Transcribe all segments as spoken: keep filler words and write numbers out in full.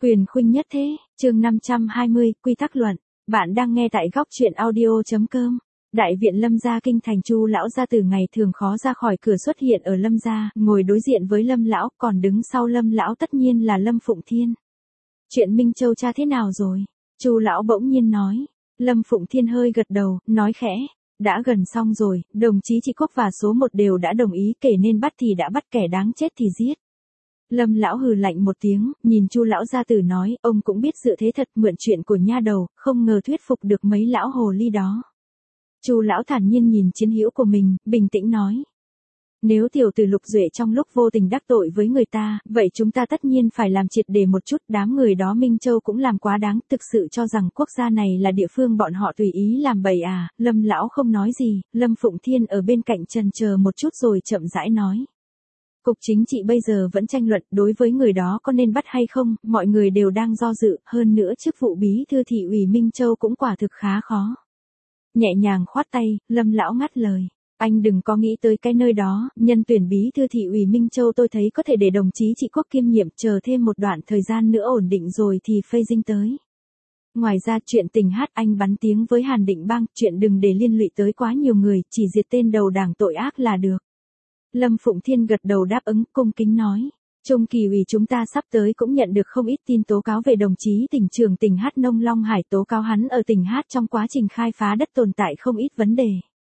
Quyền khuynh nhất thế, chương năm trăm hai mươi, quy tắc luận. Bạn đang nghe tại góc truyện audio.com. Đại viện Lâm gia kinh thành, Chu lão gia từ ngày thường khó ra khỏi cửa xuất hiện ở Lâm gia, ngồi đối diện với Lâm lão, còn đứng sau Lâm lão tất nhiên là Lâm Phụng Thiên. Chuyện Minh Châu cha thế nào rồi? Chu lão bỗng nhiên nói. Lâm Phụng Thiên hơi gật đầu, nói khẽ. Đã gần xong rồi, đồng chí Trị Quốc và số một đều đã đồng ý, kể nên bắt thì đã bắt, kẻ đáng chết thì giết. Lâm lão hừ lạnh một tiếng, nhìn Chu lão gia tử nói, ông cũng biết sự thế thật, mượn chuyện của nha đầu, không ngờ thuyết phục được mấy lão hồ ly đó. Chu lão thản nhiên nhìn chiến hữu của mình, bình tĩnh nói. Nếu tiểu tử Lục Duệ trong lúc vô tình đắc tội với người ta, vậy chúng ta tất nhiên phải làm triệt để một chút, đám người đó Minh Châu cũng làm quá đáng, thực sự cho rằng quốc gia này là địa phương bọn họ tùy ý làm bậy à. Lâm lão không nói gì, Lâm Phụng Thiên ở bên cạnh trần chờ một chút rồi chậm rãi nói. Cục chính trị bây giờ vẫn tranh luận đối với người đó có nên bắt hay không, mọi người đều đang do dự, hơn nữa chức vụ bí thư thị ủy Minh Châu cũng quả thực khá khó. Nhẹ nhàng khoát tay, Lâm lão ngắt lời. Anh đừng có nghĩ tới cái nơi đó, nhân tuyển bí thư thị ủy Minh Châu tôi thấy có thể để đồng chí Trị Quốc kiêm nhiệm, chờ thêm một đoạn thời gian nữa ổn định rồi thì phê dinh tới. Ngoài ra chuyện tình hát anh bắn tiếng với Hàn Định Bang, chuyện đừng để liên lụy tới quá nhiều người, chỉ diệt tên đầu đảng tội ác là được. Lâm Phụng Thiên gật đầu đáp ứng, cung kính nói. Trung kỳ ủy chúng ta sắp tới cũng nhận được không ít tin tố cáo về đồng chí tỉnh trưởng tỉnh Hát Nông Long Hải, tố cáo hắn ở tỉnh Hát trong quá trình khai phá đất tồn tại không ít vấn đề.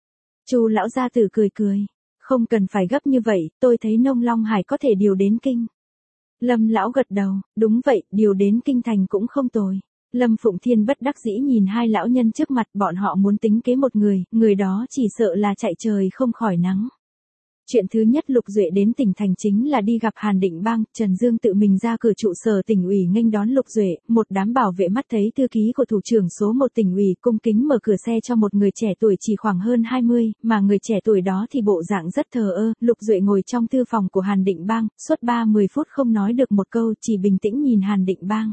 Chu lão gia tử cười cười. Không cần phải gấp như vậy, tôi thấy Nông Long Hải có thể điều đến kinh. Lâm lão gật đầu, đúng vậy, điều đến kinh thành cũng không tồi. Lâm Phụng Thiên bất đắc dĩ nhìn hai lão nhân trước mặt, bọn họ muốn tính kế một người, người đó chỉ sợ là chạy trời không khỏi nắng. Chuyện thứ nhất Lục Duệ đến tỉnh thành chính là đi gặp Hàn Định Bang, Trần Dương tự mình ra cửa trụ sở tỉnh ủy nghênh đón Lục Duệ, một đám bảo vệ mắt thấy thư ký của thủ trưởng số một tỉnh ủy cung kính mở cửa xe cho một người trẻ tuổi chỉ khoảng hơn hai mươi, mà người trẻ tuổi đó thì bộ dạng rất thờ ơ. Lục Duệ ngồi trong thư phòng của Hàn Định Bang, suốt ba mươi phút không nói được một câu, chỉ bình tĩnh nhìn Hàn Định Bang.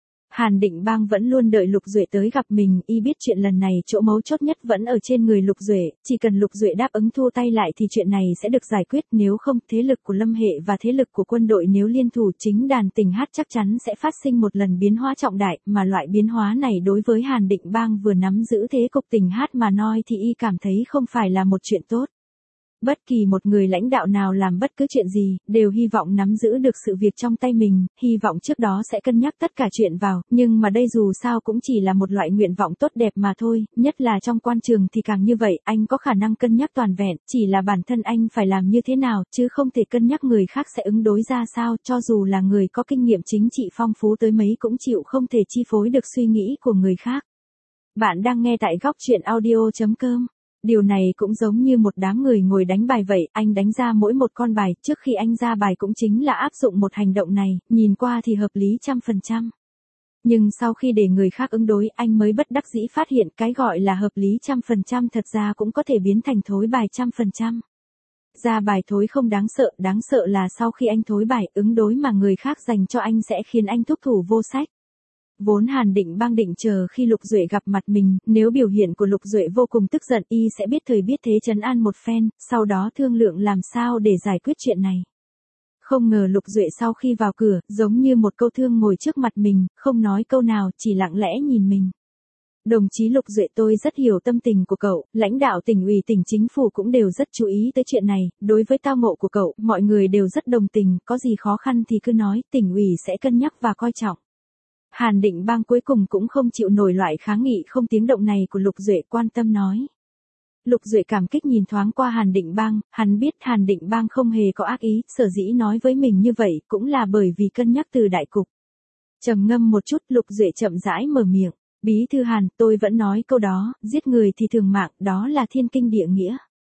Hàn Định Bang vẫn luôn đợi Lục Duệ tới gặp mình, y biết chuyện lần này chỗ mấu chốt nhất vẫn ở trên người Lục Duệ, chỉ cần Lục Duệ đáp ứng thu tay lại thì chuyện này sẽ được giải quyết, nếu không, thế lực của Lâm Hệ và thế lực của quân đội nếu liên thủ, chính đàn tỉnh Hát chắc chắn sẽ phát sinh một lần biến hóa trọng đại, mà loại biến hóa này đối với Hàn Định Bang vừa nắm giữ thế cục tỉnh Hát mà nói thì y cảm thấy không phải là một chuyện tốt. Bất kỳ một người lãnh đạo nào làm bất cứ chuyện gì, đều hy vọng nắm giữ được sự việc trong tay mình, hy vọng trước đó sẽ cân nhắc tất cả chuyện vào, nhưng mà đây dù sao cũng chỉ là một loại nguyện vọng tốt đẹp mà thôi, nhất là trong quan trường thì càng như vậy, anh có khả năng cân nhắc toàn vẹn, chỉ là bản thân anh phải làm như thế nào, chứ không thể cân nhắc người khác sẽ ứng đối ra sao, cho dù là người có kinh nghiệm chính trị phong phú tới mấy cũng chịu không thể chi phối được suy nghĩ của người khác. Bạn đang nghe tại góc truyện audio.com. Điều này cũng giống như một đám người ngồi đánh bài vậy, anh đánh ra mỗi một con bài, trước khi anh ra bài cũng chính là áp dụng một hành động này, nhìn qua thì hợp lý trăm phần trăm. Nhưng sau khi để người khác ứng đối, anh mới bất đắc dĩ phát hiện cái gọi là hợp lý trăm phần trăm thật ra cũng có thể biến thành thối bài trăm phần trăm. Ra bài thối không đáng sợ, đáng sợ là sau khi anh thối bài, ứng đối mà người khác dành cho anh sẽ khiến anh thúc thủ vô sách. Vốn Hàn Định Bang định chờ khi Lục Duệ gặp mặt mình, nếu biểu hiện của Lục Duệ vô cùng tức giận y sẽ biết thời biết thế trấn an một phen, sau đó thương lượng làm sao để giải quyết chuyện này. Không ngờ Lục Duệ sau khi vào cửa, giống như một câu thương ngồi trước mặt mình, không nói câu nào, chỉ lặng lẽ nhìn mình. Đồng chí Lục Duệ, tôi rất hiểu tâm tình của cậu, lãnh đạo tỉnh ủy tỉnh chính phủ cũng đều rất chú ý tới chuyện này, đối với tao ngộ của cậu, mọi người đều rất đồng tình, có gì khó khăn thì cứ nói, tỉnh ủy sẽ cân nhắc và coi trọng. Hàn Định Bang cuối cùng cũng không chịu nổi loại kháng nghị không tiếng động này của Lục Duệ, quan tâm nói. Lục Duệ cảm kích nhìn thoáng qua Hàn Định Bang, hắn biết Hàn Định Bang không hề có ác ý, sở dĩ nói với mình như vậy cũng là bởi vì cân nhắc từ đại cục. Trầm ngâm một chút, Lục Duệ chậm rãi mở miệng, bí thư Hàn, tôi vẫn nói câu đó, giết người thì thường mạng, đó là thiên kinh địa nghĩa.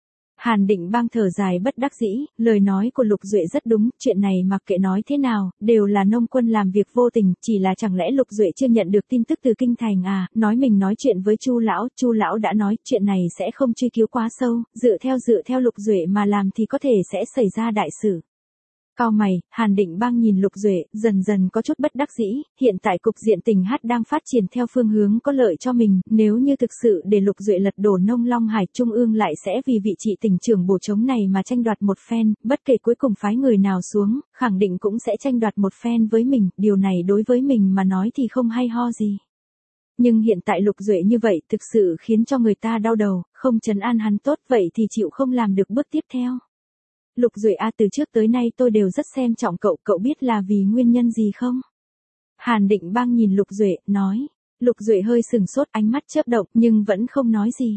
Hàn Định Bang thở dài bất đắc dĩ, lời nói của Lục Duệ rất đúng, chuyện này mặc kệ nói thế nào, đều là nông quân làm việc vô tình, chỉ là chẳng lẽ Lục Duệ chưa nhận được tin tức từ kinh thành à, nói mình nói chuyện với Chu lão, Chu lão đã nói, chuyện này sẽ không truy cứu quá sâu, dựa theo dựa theo Lục Duệ mà làm thì có thể sẽ xảy ra đại sự. Cau mày, Hàn Định Bang nhìn Lục Duệ, dần dần có chút bất đắc dĩ, hiện tại cục diện tình hát đang phát triển theo phương hướng có lợi cho mình, nếu như thực sự để Lục Duệ lật đổ Nông Long Hải, Trung ương lại sẽ vì vị trí tỉnh trưởng bổ trống này mà tranh đoạt một phen, bất kể cuối cùng phái người nào xuống, khẳng định cũng sẽ tranh đoạt một phen với mình, điều này đối với mình mà nói thì không hay ho gì. Nhưng hiện tại Lục Duệ như vậy thực sự khiến cho người ta đau đầu, không trấn an hắn tốt vậy thì chịu không làm được bước tiếp theo. Lục Duệ a, từ trước tới nay tôi đều rất xem trọng cậu, cậu biết là vì nguyên nhân gì không? Hàn Định Bang nhìn Lục Duệ, nói. Lục Duệ hơi sừng sốt, ánh mắt chớp động nhưng vẫn không nói gì.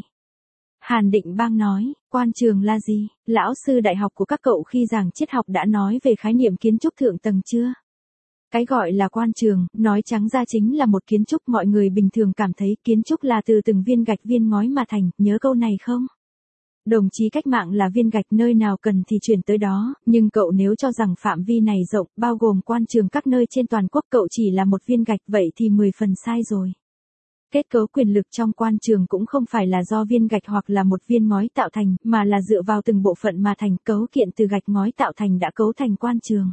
Hàn Định Bang nói, quan trường là gì? Lão sư đại học của các cậu khi giảng triết học đã nói về khái niệm kiến trúc thượng tầng chưa? Cái gọi là quan trường, nói trắng ra chính là một kiến trúc, mọi người bình thường cảm thấy kiến trúc là từ từng viên gạch viên ngói mà thành, nhớ câu này không? Đồng chí cách mạng là viên gạch, nơi nào cần thì chuyển tới đó, nhưng cậu nếu cho rằng phạm vi này rộng, bao gồm quan trường các nơi trên toàn quốc, cậu chỉ là một viên gạch, vậy thì mười phần sai rồi. Kết cấu quyền lực trong quan trường cũng không phải là do viên gạch hoặc là một viên ngói tạo thành, mà là dựa vào từng bộ phận mà thành, cấu kiện từ gạch ngói tạo thành đã cấu thành quan trường.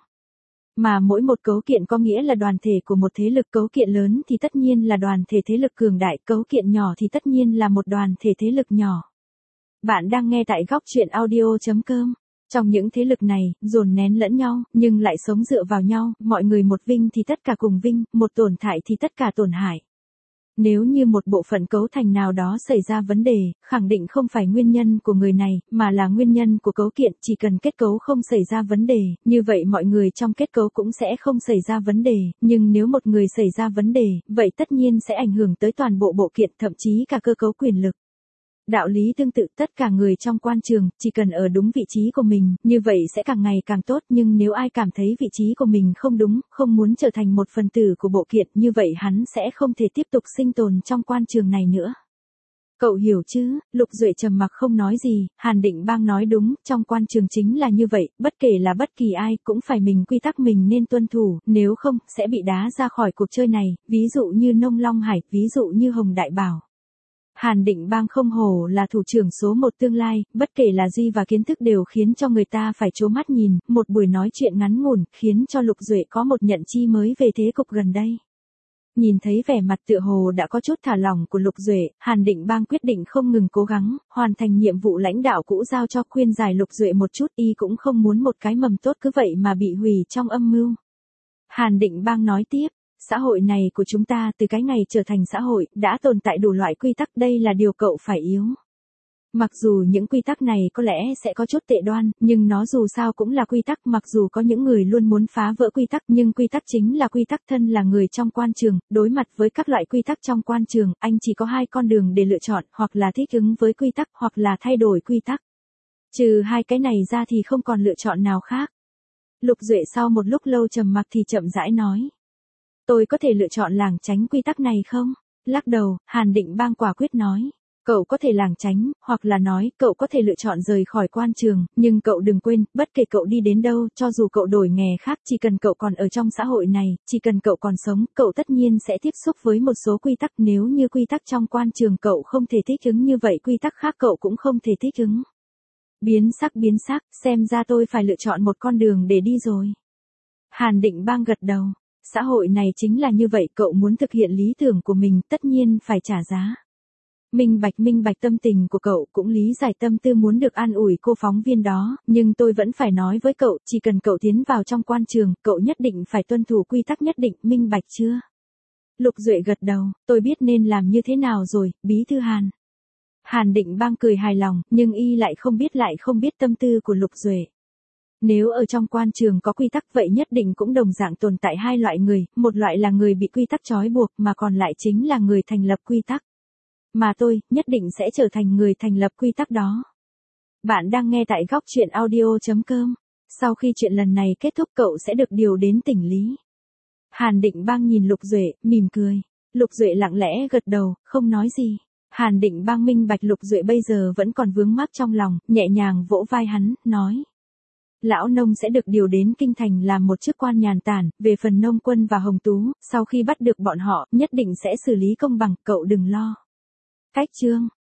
Mà mỗi một cấu kiện có nghĩa là đoàn thể của một thế lực, cấu kiện lớn thì tất nhiên là đoàn thể thế lực cường đại, cấu kiện nhỏ thì tất nhiên là một đoàn thể thế lực nhỏ. Bạn đang nghe tại góc truyện audio chấm com. Trong những thế lực này, dồn nén lẫn nhau, nhưng lại sống dựa vào nhau, mọi người một vinh thì tất cả cùng vinh, một tổn hại thì tất cả tổn hại. Nếu như một bộ phận cấu thành nào đó xảy ra vấn đề, khẳng định không phải nguyên nhân của người này, mà là nguyên nhân của cấu kiện, chỉ cần kết cấu không xảy ra vấn đề, như vậy mọi người trong kết cấu cũng sẽ không xảy ra vấn đề, nhưng nếu một người xảy ra vấn đề, vậy tất nhiên sẽ ảnh hưởng tới toàn bộ bộ kiện, thậm chí cả cơ cấu quyền lực. Đạo lý tương tự, tất cả người trong quan trường, chỉ cần ở đúng vị trí của mình, như vậy sẽ càng ngày càng tốt, nhưng nếu ai cảm thấy vị trí của mình không đúng, không muốn trở thành một phần tử của bộ kiện, như vậy hắn sẽ không thể tiếp tục sinh tồn trong quan trường này nữa. Cậu hiểu chứ? Lục Duệ trầm mặc không nói gì, Hàn Định Bang nói đúng, trong quan trường chính là như vậy, bất kể là bất kỳ ai, cũng phải mình quy tắc mình nên tuân thủ, nếu không, sẽ bị đá ra khỏi cuộc chơi này, ví dụ như Nông Long Hải, ví dụ như Hồng Đại Bảo. Hàn Định Bang không hổ là thủ trưởng số một tương lai, bất kể là duy và kiến thức đều khiến cho người ta phải trố mắt nhìn, một buổi nói chuyện ngắn ngủn, khiến cho Lục Duệ có một nhận chi mới về thế cục gần đây. Nhìn thấy vẻ mặt tựa hồ đã có chút thả lỏng của Lục Duệ, Hàn Định Bang quyết định không ngừng cố gắng, hoàn thành nhiệm vụ lãnh đạo cũ giao cho, khuyên giải Lục Duệ một chút, y cũng không muốn một cái mầm tốt cứ vậy mà bị hủy trong âm mưu. Hàn Định Bang nói tiếp. Xã hội này của chúng ta từ cái ngày trở thành xã hội, đã tồn tại đủ loại quy tắc, đây là điều cậu phải yếu. Mặc dù những quy tắc này có lẽ sẽ có chút tệ đoan, nhưng nó dù sao cũng là quy tắc, mặc dù có những người luôn muốn phá vỡ quy tắc, nhưng quy tắc chính là quy tắc. Thân là người trong quan trường, đối mặt với các loại quy tắc trong quan trường, anh chỉ có hai con đường để lựa chọn, hoặc là thích ứng với quy tắc, hoặc là thay đổi quy tắc. Trừ hai cái này ra thì không còn lựa chọn nào khác. Lục Duệ sau một lúc lâu trầm mặc thì chậm rãi nói. Tôi có thể lựa chọn lảng tránh quy tắc này không? Lắc đầu, Hàn Định Bang quả quyết nói. Cậu có thể lảng tránh, hoặc là nói, cậu có thể lựa chọn rời khỏi quan trường, nhưng cậu đừng quên, bất kể cậu đi đến đâu, cho dù cậu đổi nghề khác, chỉ cần cậu còn ở trong xã hội này, chỉ cần cậu còn sống, cậu tất nhiên sẽ tiếp xúc với một số quy tắc, nếu như quy tắc trong quan trường cậu không thể thích ứng như vậy, quy tắc khác cậu cũng không thể thích ứng. Biến sắc biến sắc, xem ra tôi phải lựa chọn một con đường để đi rồi. Hàn Định Bang gật đầu. Xã hội này chính là như vậy, cậu muốn thực hiện lý tưởng của mình, tất nhiên phải trả giá. Minh bạch minh bạch tâm tình của cậu, cũng lý giải tâm tư muốn được an ủi cô phóng viên đó, nhưng tôi vẫn phải nói với cậu, chỉ cần cậu tiến vào trong quan trường, cậu nhất định phải tuân thủ quy tắc nhất định, minh bạch chưa? Lục Duệ gật đầu, tôi biết nên làm như thế nào rồi, bí thư Hàn. Hàn Định Bang cười hài lòng, nhưng y lại không biết lại không biết tâm tư của Lục Duệ. Nếu ở trong quan trường có quy tắc vậy nhất định cũng đồng dạng tồn tại hai loại người, một loại là người bị quy tắc trói buộc mà còn lại chính là người thành lập quy tắc. Mà tôi, nhất định sẽ trở thành người thành lập quy tắc đó. Bạn đang nghe tại góc truyện audio chấm com. Sau khi chuyện lần này kết thúc cậu sẽ được điều đến tỉnh Lý. Hàn Định Bang nhìn Lục Duệ, mỉm cười. Lục Duệ lặng lẽ gật đầu, không nói gì. Hàn Định Bang minh bạch Lục Duệ bây giờ vẫn còn vướng mắc trong lòng, nhẹ nhàng vỗ vai hắn, nói. Lão Nông sẽ được điều đến Kinh Thành làm một chức quan nhàn tản, về phần Nông Quân và Hồng Tú, sau khi bắt được bọn họ, nhất định sẽ xử lý công bằng, cậu đừng lo. Cách chương